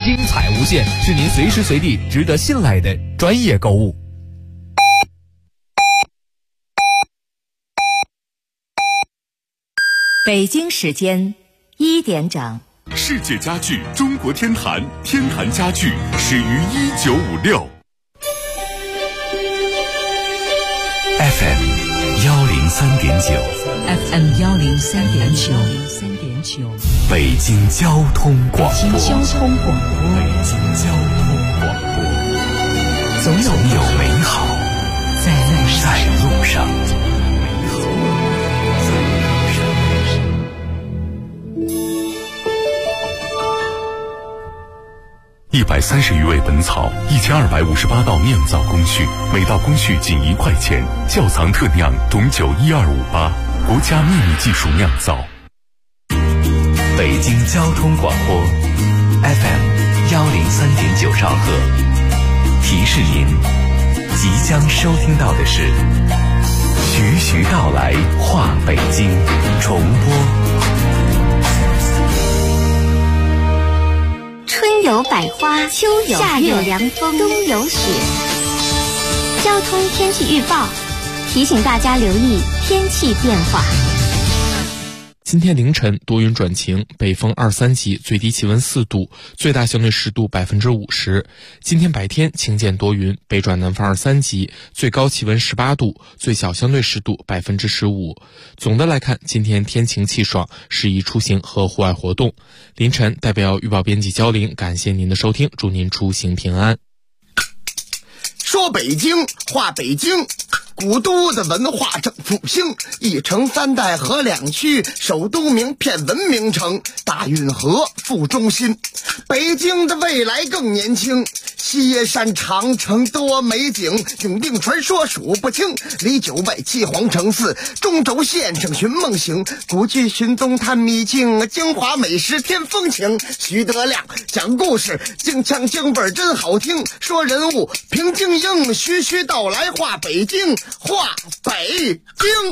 精彩无限，是您随时随地值得信赖的专业购物。 北京时间1点整。 世界家具中国天坛，天坛家具始于1956。 FM 103.9 FM 103.9 北京交通广播。 北京交通广播，总有美好在路上。 130余味本草，1258道酿造工序，每道工序仅1块钱。窖藏特酿董酒12588，国家秘密技术酿造。 北京交通广播 FM 103.9兆赫，提示您即将收听到的是徐徐道来话北京重播。 春有百花，秋有夏有凉风，冬有雪。交通天气预报提醒大家留意天气变化。 今天凌晨多云转晴，北风2、3级，最低气温4度，最大相对湿度50%。今天白天晴间多云，北转南风2、3级，最高气温18度，最小相对湿度15%。总的来看，今天天晴气爽，适宜出行和户外活动。凌晨代表预报编辑焦玲，感谢您的收听，祝您出行平安。 说北京话北京，古都的文化正复兴，一城3代河2区，首都名片文明城，大运河副中心。北京的未来更年轻，西山长城多美景，永定传说数不清，离9外7皇城4，中轴线上寻梦行，古剧寻踪探秘境，京华美食添风情。徐德亮讲故事，京腔京味真好听，说人物平静应，徐徐道来话北京，话北京。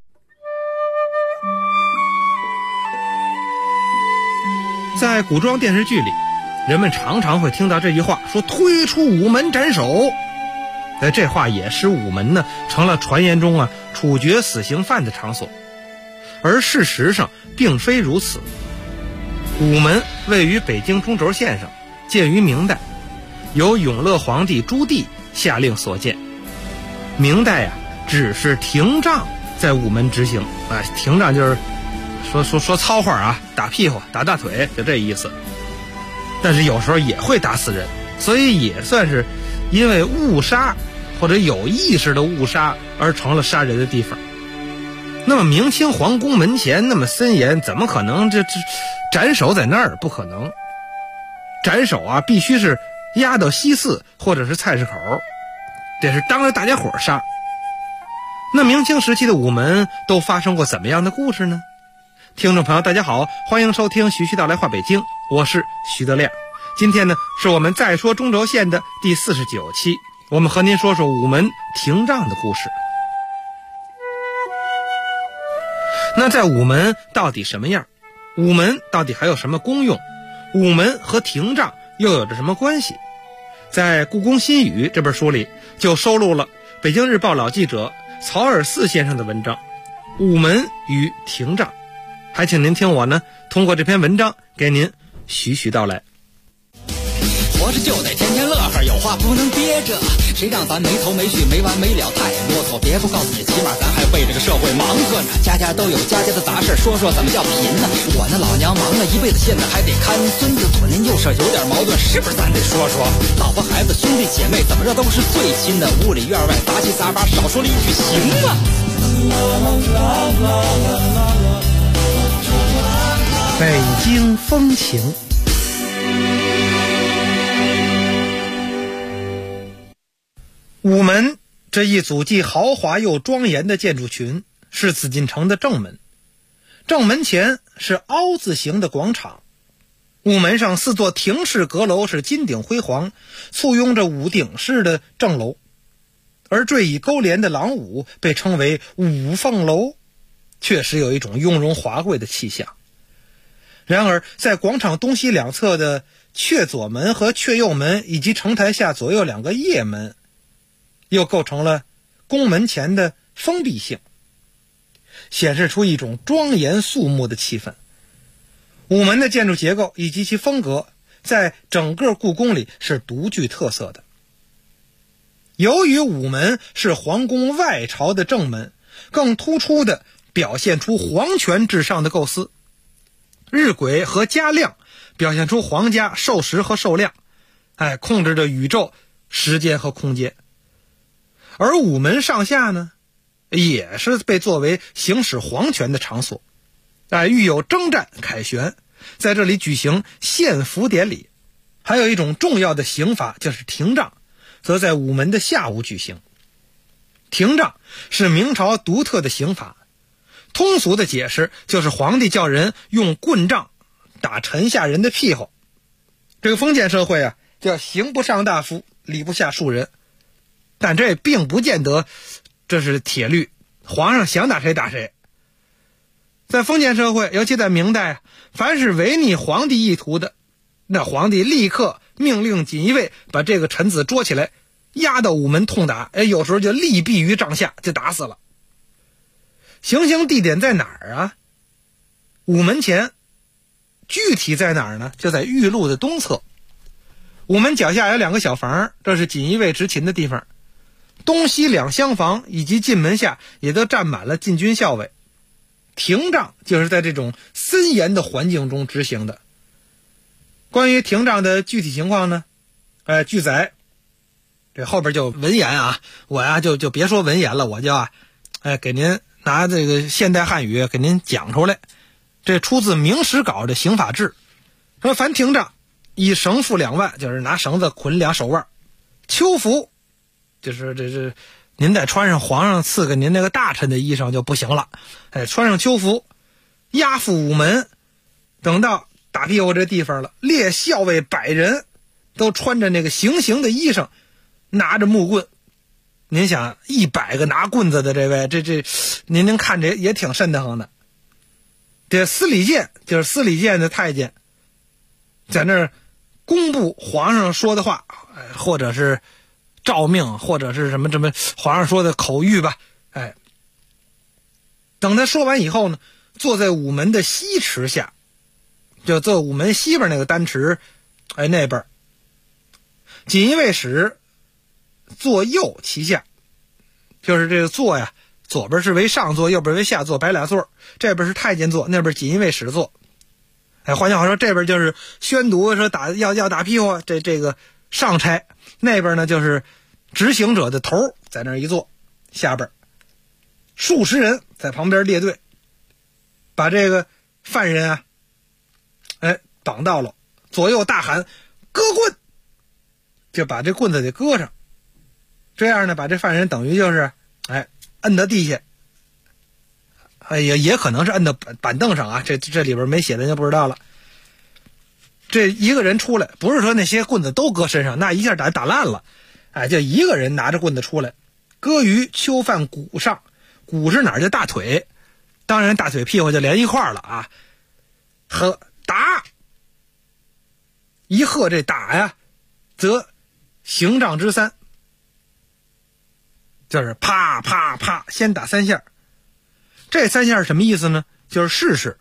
在古装电视剧里，人们常常会听到这句话，说推出午门斩首。这话也使午门呢成了传言中处决死刑犯的场所，而事实上并非如此。午门位于北京中轴线上，建于明代，由永乐皇帝朱棣下令所建。明代只是廷杖在午门执行，廷杖就是说糙话打屁股打大腿，就这意思。但是有时候也会打死人，所以也算是因为误杀或者有意识的误杀而成了杀人的地方。那么明清皇宫门前那么森严，怎么可能这斩首在那儿？不可能。斩首必须是押到西寺或者是菜市口，这是当着大家伙杀。那明清时期的午门都发生过怎么样的故事呢？听众朋友大家好，欢迎收听徐徐道来话北京，我是徐德亮。今天呢是我们再说中轴线的第49期，我们和您说说午门廷杖的故事。那在午门到底什么样？午门到底还有什么功用？午门和廷杖又有着什么关系？在《故宫新语》这本书里就收录了北京日报老记者曹尔四先生的文章《午门与廷杖》，还请您听我呢通过这篇文章给您徐徐道来。 活着就得天天乐呵，有话不能憋着，谁让咱没头没绪没完没了太啰嗦。别不告诉你，起码咱还为这个社会忙活呢。家家都有家家的杂事，说说怎么叫贫呢？我那老娘忙了一辈子，现在还得看孙子，左邻右舍有点矛盾，是不是咱得说说？老婆孩子兄弟姐妹怎么着都是最亲的，屋里院外杂七杂八，少说了一句行吗？ 北京风情。午门这一组既豪华又庄严的建筑群是紫禁城的正门，正门前是凹字形的广场，午门上4座亭式阁楼是金顶辉煌，簇拥着五顶式的正楼，而缀以勾连的廊庑被称为五凤楼，确实有一种雍容华贵的气象。然而在广场东西两侧的阙左门和阙右门以及城台下左右2个掖门，又构成了宫门前的封闭性，显示出一种庄严肃穆的气氛。午门的建筑结构以及其风格在整个故宫里是独具特色的。由于午门是皇宫外朝的正门，更突出地表现出皇权至上的构思。日晷和嘉亮表现出皇家授时和授量，控制着宇宙、时间和空间。而午门上下呢，也是被作为行使皇权的场所，遇有征战凯旋，在这里举行献俘典礼。还有一种重要的刑罚就是廷杖，则在午门的下午举行。廷杖是明朝独特的刑罚，通俗的解释就是皇帝叫人用棍杖打臣下人的屁股。这个封建社会叫刑不上大夫，礼不下庶人，但这并不见得这是铁律，皇上想打谁打谁。在封建社会，尤其在明代，凡是违逆皇帝意图的，那皇帝立刻命令锦衣卫把这个臣子捉起来，押到午门痛打，有时候就力毙于帐下，就打死了。行刑地点在哪儿午门前，具体在哪儿呢？就在御路的东侧。午门脚下有2个小房，这是锦衣卫执勤的地方。东西2厢房以及进门下也都站满了禁军校尉。廷杖就是在这种森严的环境中执行的。关于廷杖的具体情况呢，据载，这后边就文言我就别说文言了，我就给您拿这个现代汉语给您讲出来。这出自《明史稿》的刑法志，说凡廷杖以绳缚2腕，就是拿绳子捆2手腕。秋服就是这是您得穿上皇上赐给您那个大臣的衣裳就不行了，穿上秋服，押赴午门。等到打屁股这地方了，列校尉100人都穿着那个行刑的衣裳，拿着木棍。您想100个拿棍子的这位，这您看这也挺瘆得慌的。这司礼监就是司礼监的太监，在那儿公布皇上说的话，或者是诏命，或者是什么皇上说的口谕吧。等他说完以后呢，坐在午门的西池下，就坐午门西边那个单池，那边锦衣卫使坐右其下，就是这个坐左边是为上座，右边为下座，摆俩座。这边是太监座，那边锦衣卫使座。换句话说，这边就是宣读说要打屁股，这个上差，那边呢就是执行者的头，在那儿一坐，下边数十人在旁边列队，把这个犯人绑到了，左右大喊割棍，就把这棍子给割上。这样呢，把这犯人等于就是摁到地下，也可能是摁到板凳上这里边没写的就不知道了。这一个人出来，不是说那些棍子都搁身上，那一下打烂了，就一个人拿着棍子出来，割于囚犯骨上。骨是哪儿？就大腿，当然大腿屁股就连一块了和打一喝，这打则刑杖之3，就是啪啪啪，先打3下。这3下是什么意思呢？就是试试，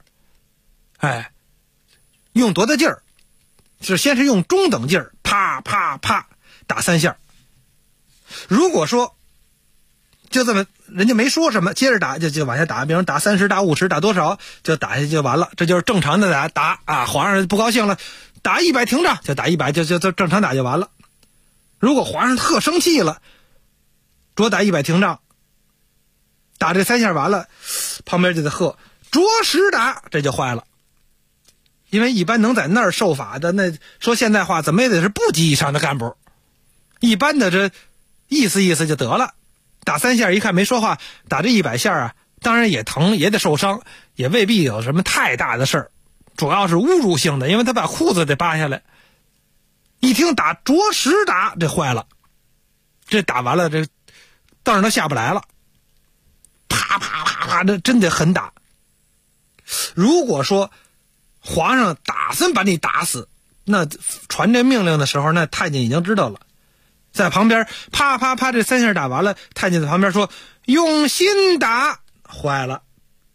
用多大劲儿？是先是用中等劲儿，啪啪啪打3下。如果说就这么人家没说什么，接着打就往下打，比如打30打50打多少就打下去就完了，这就是正常的打皇上不高兴了，打100廷杖就打100，就正常打就完了。如果皇上特生气了，着打100廷杖，打这3下完了，旁边就得喝着实打，这就坏了。因为一般能在那儿受法的，那说现代话怎么也得是部级以上的干部，一般的这意思意思就得了。打3下一看没说话，打这100下当然也疼，也得受伤，也未必有什么太大的事儿，主要是侮辱性的，因为他把裤子得扒下来。一听打着实打，这坏了，这打完了这凳上都下不来了，啪啪啪啪，这真得狠打。如果说皇上打算把你打死， 那传这命令的时候，那太监已经知道了，在旁边啪啪啪这3下打完了，太监在旁边说用心打，坏了，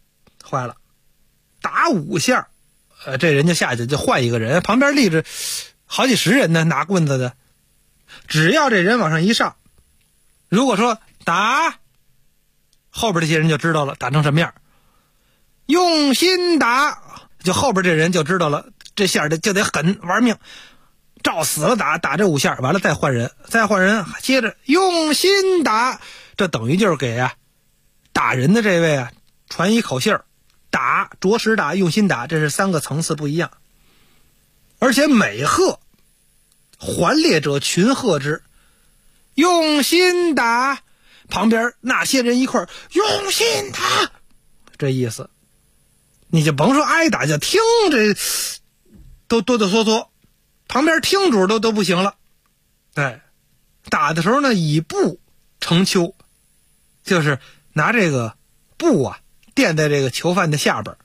打5下，这人就下去就换一个人，旁边立着好几十人呢，拿棍子的，只要这人往上一上，如果说打，后边这些人就知道了打成什么样，用心打，就后边这人就知道了，这下就得狠玩命，照死了打这5下，完了再换人，接着用心打，这等于就是给打人的这位传一口信儿，打着实打，用心打，这是3个层次不一样。而且每喝还列者群喝之，用心打，旁边那些人一块用心打，这意思你就甭说挨打，就听这都哆哆嗦嗦，旁边听主都不行了。打的时候呢，以布成丘，就是拿这个布垫在这个囚犯的下边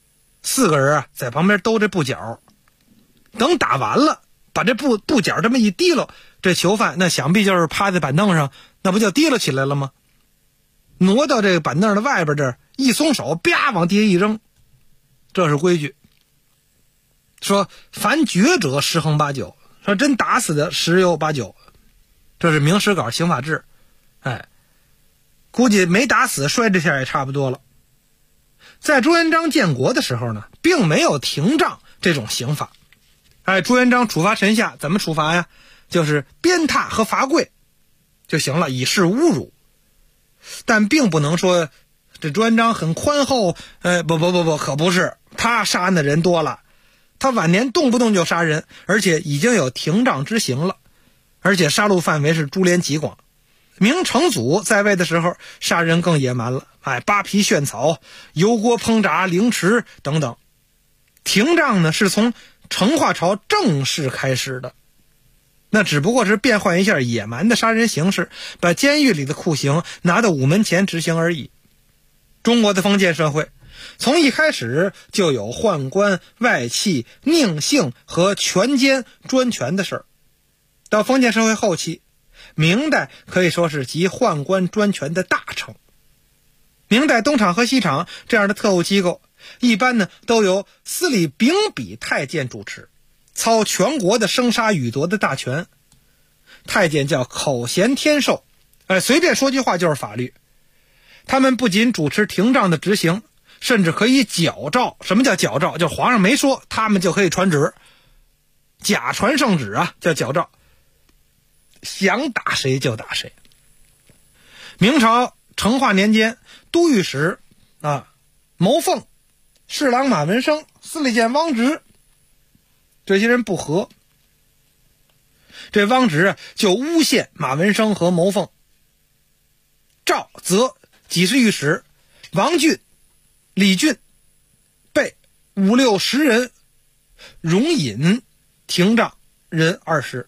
，4个人在旁边兜这布角，等打完了，把这布角这么一提溜，这囚犯那想必就是趴在板凳上，那不就提溜起来了吗？挪到这个板凳的外边，这一松手，啪往地下一扔，这是规矩。说凡决者10横8九，说真打死的10有8九，这是明史稿刑法志。估计没打死摔这下也差不多了。在朱元璋建国的时候呢，并没有廷杖这种刑法。朱元璋处罚臣下怎么处罚呀？就是鞭挞和罚跪就行了，以示侮辱。但并不能说这朱元璋很宽厚，不，可不是，他杀的人多了，他晚年动不动就杀人，而且已经有廷杖之刑了，而且杀戮范围是株连极广。明成祖在位的时候，杀人更野蛮了，扒皮炫草、油锅烹炸、凌迟等等。廷杖呢，是从成化朝正式开始的，那只不过是变换一下野蛮的杀人形式，把监狱里的酷刑拿到午门前执行而已。中国的封建社会从一开始就有宦官、外戚、佞幸和权奸专权的事儿。到封建社会后期，明代可以说是集宦官专权的大成。明代东厂和西厂这样的特务机构，一般呢都由司礼秉笔太监主持，操全国的生杀予夺的大权。太监叫口衔天授，随便说句话就是法律。他们不仅主持廷杖的执行，甚至可以矫诏。什么叫矫诏？就皇上没说，他们就可以传旨，假传圣旨叫矫诏，想打谁就打谁。明朝成化年间，都御史牟凤、侍郎马文生、司礼监汪直这些人不和，这汪直就诬陷马文生和牟凤，诏责给事御史王俊、李俊被5、6、10人容饮廷杖人20。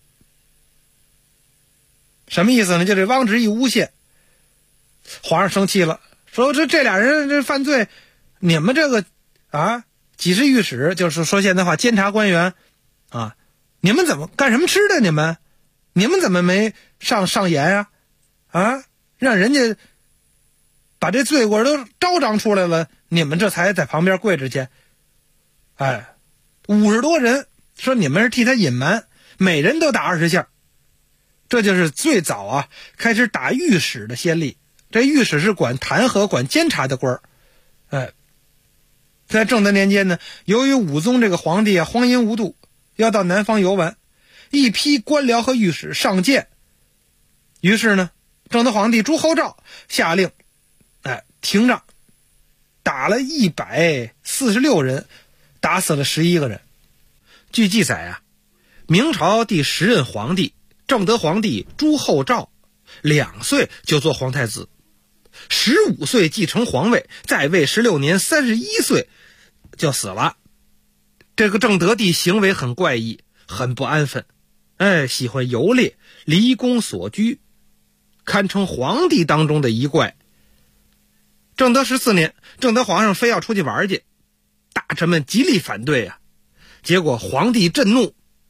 什么意思呢？就这汪直一诬陷，皇上生气了，说这俩人这犯罪，你们这个给事御史，就是说现在话监察官员你们怎么干什么吃的？你们怎么没上言让人家把这罪过都招彰出来了，你们这才在旁边跪着去。50多人说你们是替他隐瞒，每人都打20下。这就是最早开始打御史的先例。这御史是管弹劾、管监察的官儿。在正德年间呢，由于武宗这个皇帝荒淫无度，要到南方游玩，一批官僚和御史上谏。于是呢，正德皇帝朱厚照下令廷杖，打了146人，打死了11个人。据记载明朝第10任皇帝正德皇帝朱厚照2岁就做皇太子，15岁继承皇位，在位16年，31岁就死了。这个正德帝行为很怪异，很不安分，喜欢游猎，离宫所居，堪称皇帝当中的一怪。正德14年，正德皇上非要出去玩去，大臣们极力反对结果皇帝震怒，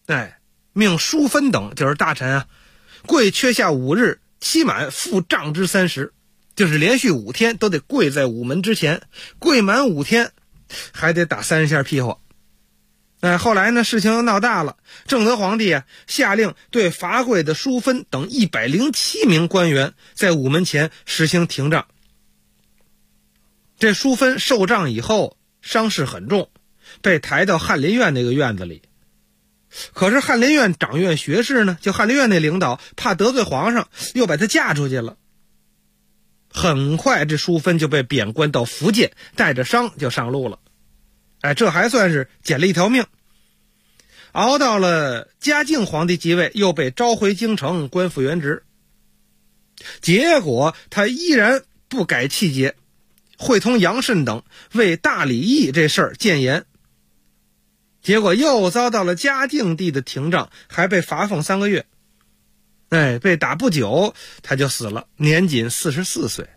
命淑芬等就是大臣啊，跪缺下5日，期满复杖之30，就是连续5天都得跪在午门之前，跪满5天还得打30下屁股。后来呢，事情闹大了，正德皇帝下令对罚跪的淑芬等107名官员在午门前实行廷杖。这淑芬受杖以后伤势很重，被抬到翰林院那个院子里。可是翰林院掌院学士呢，就翰林院那领导怕得罪皇上，又把他嫁出去了。很快这淑芬就被贬官到福建，带着伤就上路了。这还算是捡了一条命。熬到了嘉靖皇帝即位，又被召回京城官复原职。结果他依然不改气节，会同杨慎等为大礼议这事儿谏言，结果又遭到了嘉靖帝的廷杖，还被罚俸3个月。被打不久他就死了，年仅44岁。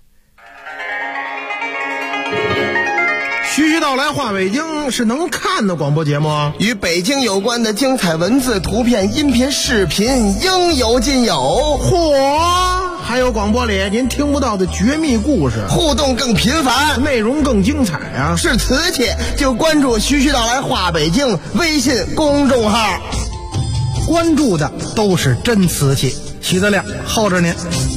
徐徐道来话北京是能看的广播节目， 与北京有关的精彩文字、图片、音频、视频应有尽有。 嚯！还有广播里您听不到的绝密故事， 互动更频繁， 内容更精彩啊！ 是瓷器就关注徐徐道来话北京微信公众号， 关注的都是真瓷器。徐德亮候着您。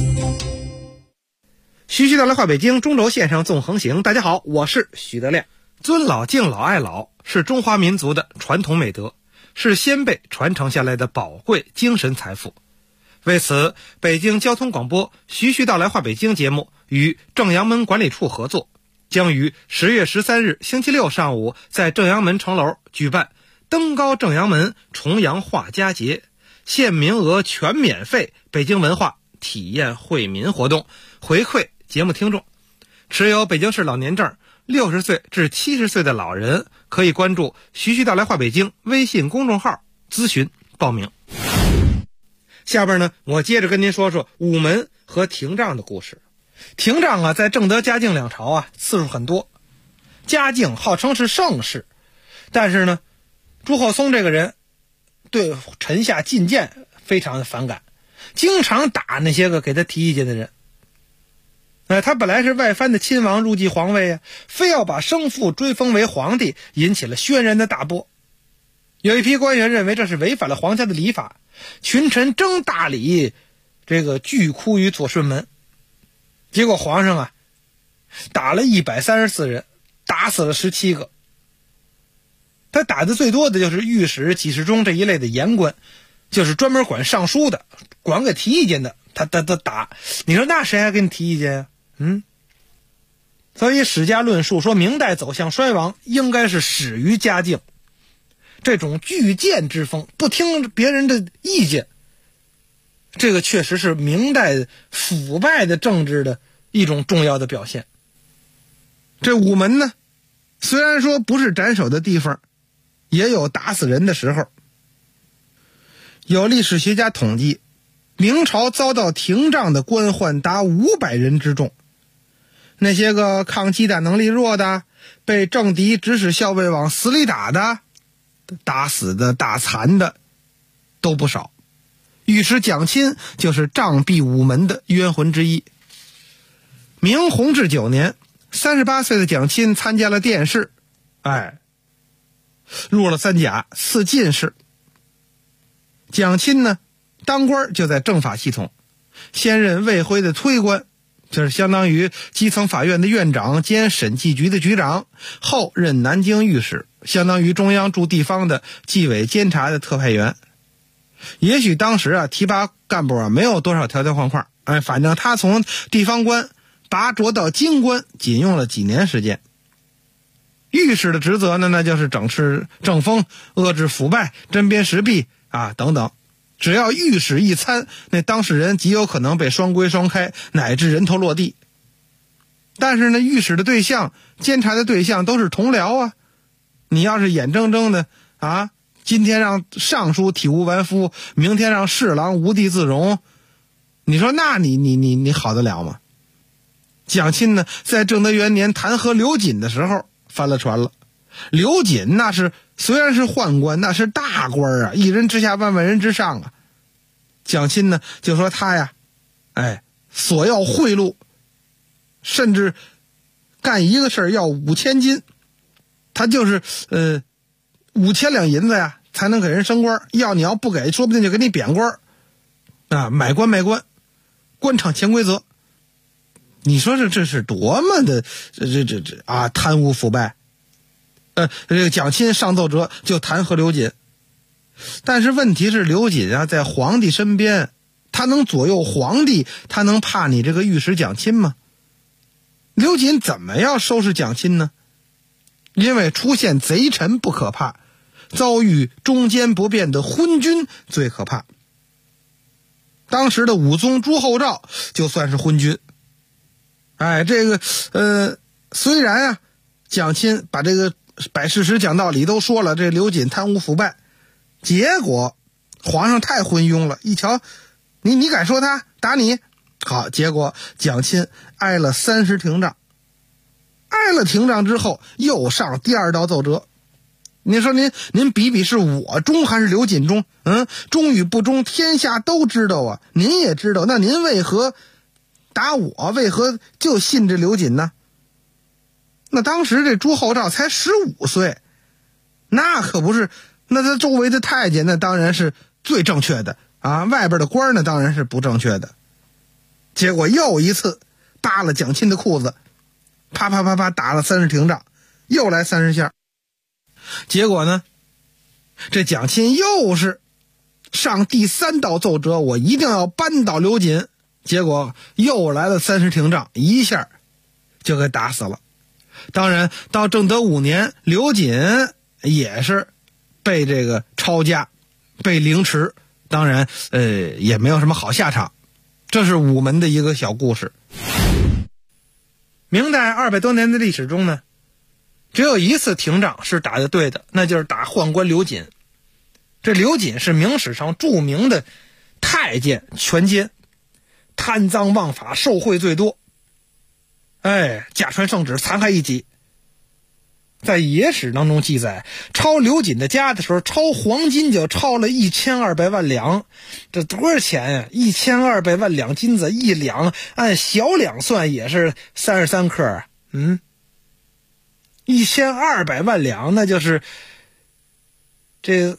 徐徐道来话北京中轴线上纵横行，大家好，我是徐德亮。尊老敬老爱老是中华民族的传统美德，是先辈传承下来的宝贵精神财富。为此，北京交通广播徐徐道来话北京节目与正阳门管理处合作，将于10月13日星期六上午在正阳门城楼举办登高正阳门重阳画家节，限名额全免费北京文化体验惠民活动，回馈节目听众。持有北京市老年证60岁至70岁的老人可以关注徐徐道来话北京微信公众号咨询报名。下边呢，我接着跟您说说午门和廷杖的故事。廷杖在正德嘉靖两朝次数很多。嘉靖号称是盛世，但是呢，朱厚熜这个人对臣下进谏非常的反感，经常打那些个给他提意见的人。他本来是外藩的亲王入继皇位非要把生父追封为皇帝，引起了轩然的大波。有一批官员认为这是违反了皇家的礼法，群臣争大礼，这个拒哭于左顺门。结果皇上打了134人，打死了17个。他打的最多的就是御史、给事中这一类的言官，就是专门管上书的，管给提意见的，他打。你说那谁还给你提意见呀？所以史家论述说明代走向衰亡应该是始于嘉靖。这种拒谏之风，不听别人的意见，这个确实是明代腐败的政治的一种重要的表现。这午门呢，虽然说不是斩首的地方，也有打死人的时候。有历史学家统计，明朝遭到廷杖的官宦达500人之众。那些个抗击打能力弱的，被政敌指使校尉往死里打的，打死的、打残的都不少。御史蒋钦就是杖毙午门的冤魂之一。明弘治9年，38岁的蒋钦参加了殿试，入了3甲，赐进士。蒋钦呢，当官就在政法系统，先任卫徽的推官，就是相当于基层法院的院长兼审计局的局长，后任南京御史，相当于中央驻地方的纪委监察的特派员。也许当时提拔干部没有多少条条框框，反正他从地方官拔擢到京官仅用了几年时间。御史的职责呢，那就是整治政风、遏制腐败、针砭时弊等等。只要御史一参，那当事人极有可能被双规双开，乃至人头落地。但是呢，御史的对象、监察的对象都是同僚你要是眼睁睁的今天让尚书体无完肤，明天让侍郎无地自容，你说那你好得了吗？蒋钦呢，在正德元年弹劾刘瑾的时候翻了船了。刘瑾那是虽然是宦官，那是大官啊，一人之下万万人之上啊。蒋钦呢就说他呀，索要贿赂，甚至干一个事儿要5000金，他就是5000两银子呀才能给人升官，你要不给，说不定就给你贬官啊，买官卖官，官场潜规则。你说这是多么的贪污腐败。这个蒋钦上奏折就弹劾刘瑾，但是问题是刘瑾啊在皇帝身边，他能左右皇帝，他能怕你这个御史蒋钦吗？刘瑾怎么要收拾蒋钦呢？因为出现贼臣不可怕，遭遇中间不变的昏君最可怕。当时的武宗朱厚照就算是昏君。虽然啊蒋钦把这个摆事实讲道理都说了，这刘瑾贪污腐败，结果皇上太昏庸了，一瞧你敢说他，打你。好，结果蒋钦挨了30廷杖，挨了廷杖之后又上第2道奏折。你说您比比是我忠还是刘瑾忠？忠与不忠天下都知道啊，您也知道，那您为何打我，为何就信这刘瑾呢？那当时这朱厚照才15岁，那可不是，那他周围的太监那当然是最正确的啊，外边的官呢当然是不正确的。结果又一次扒了蒋钦的裤子，啪啪啪啪打了30廷杖，又来30下。结果呢，这蒋钦又是上第3道奏折，我一定要扳倒刘瑾。结果又来了30廷杖，一下就给打死了。当然到正德5年，刘瑾也是被这个抄家，被凌迟，当然也没有什么好下场。这是午门的一个小故事。明代200多年的历史中呢，只有一次廷杖是打得对的，那就是打宦官刘瑾。这刘瑾是明史上著名的太监权奸，贪赃枉法，受贿最多，假传圣旨，残害一己。在野史当中记载，抄刘瑾的家的时候，抄黄金就抄了1200万两，这多少钱呀？1200万两金子，一两按小两算也是33克啊，1200万两，那就是这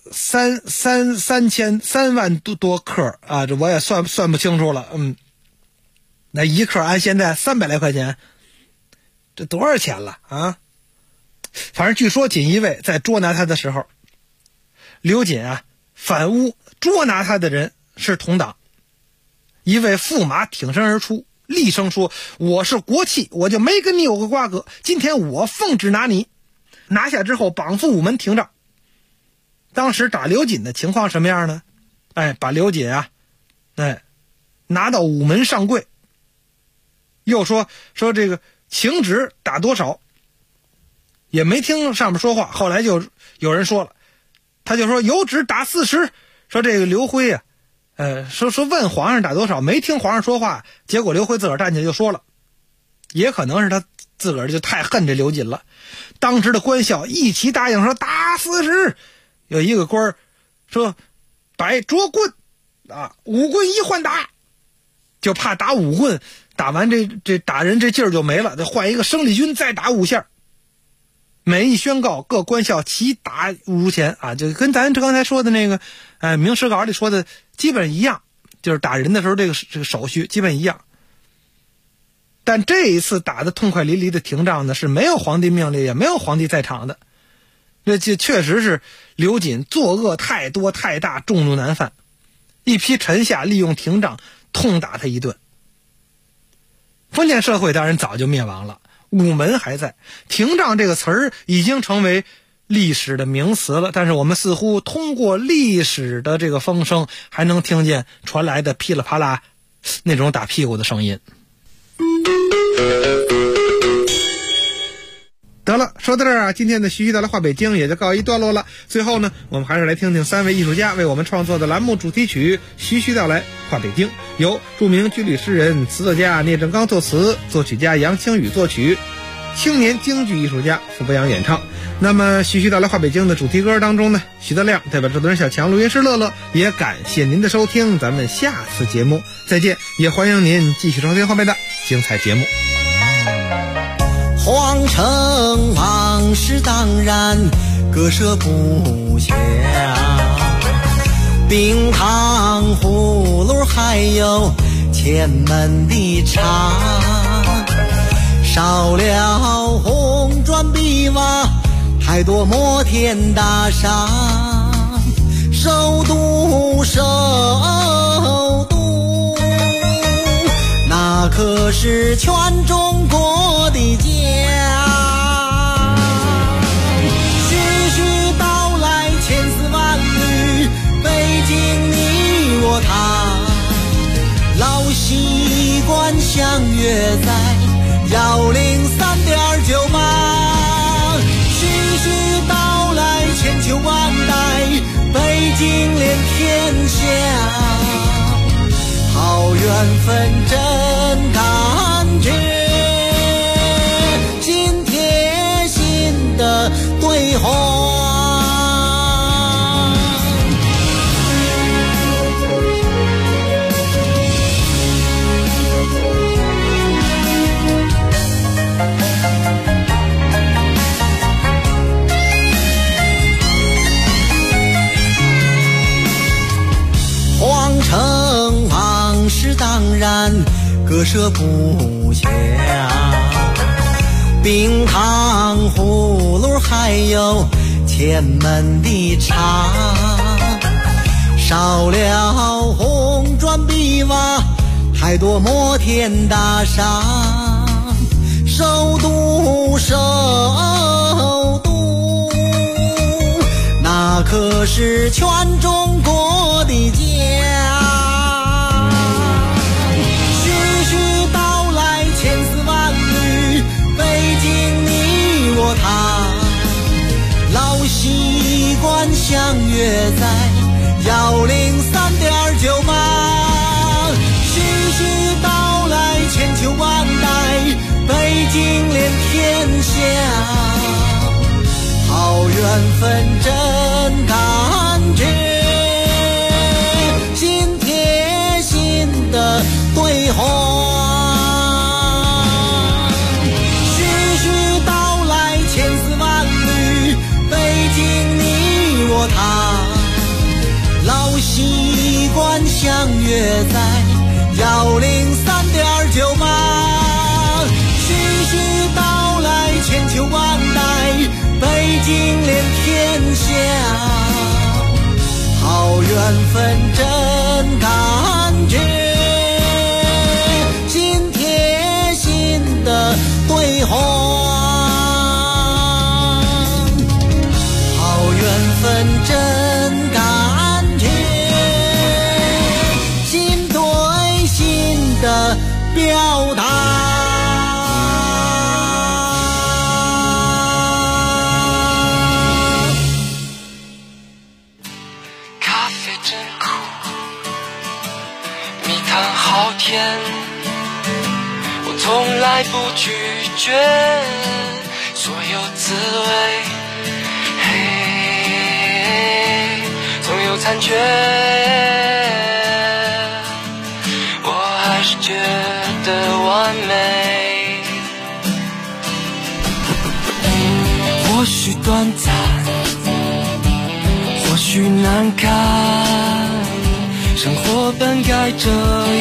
3万多克啊，这我也算不清楚了。那一克按现在300来块钱，这多少钱了啊？反正据说锦衣卫在捉拿他的时候，刘瑾啊反诬捉拿他的人是同党，一位驸马挺身而出，厉声说：“我是国戚，我就没跟你有个瓜葛，今天我奉旨拿你。”拿下之后绑赴午门廷杖。当时打刘瑾的情况什么样呢？把刘瑾啊拿到午门上柜，又说这个请旨打多少，也没听上面说话。后来就有人说了，他就说有旨打40，说这个刘辉啊说问皇上打多少，没听皇上说话，结果刘辉自个儿站起来就说了，也可能是他自个儿就太恨这刘瑾了。当时的官校一起答应说打40，有一个官说摆捉棍啊，5棍一换打，就怕打5棍打完这打人这劲儿就没了，得换一个生力军再打5下。每一宣告，各官校齐打如前啊，就跟咱刚才说的那个明史稿里说的基本一样，就是打人的时候这个手续基本一样。但这一次打得痛快淋漓的廷杖呢，是没有皇帝命令，也没有皇帝在场的。这确实是刘瑾作恶太多太大，众怒难犯，一批臣下利用廷杖痛打他一顿。封建社会当然早就灭亡了，午门还在，廷杖这个词儿已经成为历史的名词了，但是我们似乎通过历史的这个风声，还能听见传来的噼里啪啦那种打屁股的声音。得了，说到这儿啊，今天的徐徐道来话北京也就告一段落了。最后呢，我们还是来听听3位艺术家为我们创作的栏目主题曲《徐徐道来话北京》，由著名军旅诗人、词作家聂政刚作词，作曲家杨清宇作曲。 青年京剧艺术家傅博洋演唱。那么徐徐到来话北京的主题歌当中呢，徐德亮代表制作人小强、录音师乐乐，也感谢您的收听，咱们下次节目再见，也欢迎您继续收听后面的精彩节目。 皇城往事当然割舍不下，冰糖葫芦还有前门的茶，少了红砖碧瓦，太多摩天大厦，首都那可是全中国的家。徐徐道来千丝万缕，北京你我他，老习惯相约在103.98。徐徐道来千秋万代，北京连天下，好缘分真感觉，心贴心的对话。皇城往事当然割舍不下，冰糖葫芦还有前门的茶，少了红砖碧瓦，太多摩天大厦，首都那可是全中国的家。徐徐道来千丝万缕，北京你我他，老习惯相约在103.98。徐徐道来千秋万代，北京连天下，好缘分真感觉，心贴心的对话。徐徐道来千丝万缕，北京你我他，老习惯相约在103.98。徐徐道来千秋万代，北京连天下，好缘分真感觉，心贴心的对话。好缘分真感觉，心对心的表达。 我从来不拒绝所有滋味，总有残缺，我还是觉得完美。或许短暂，或许难堪，生活本该这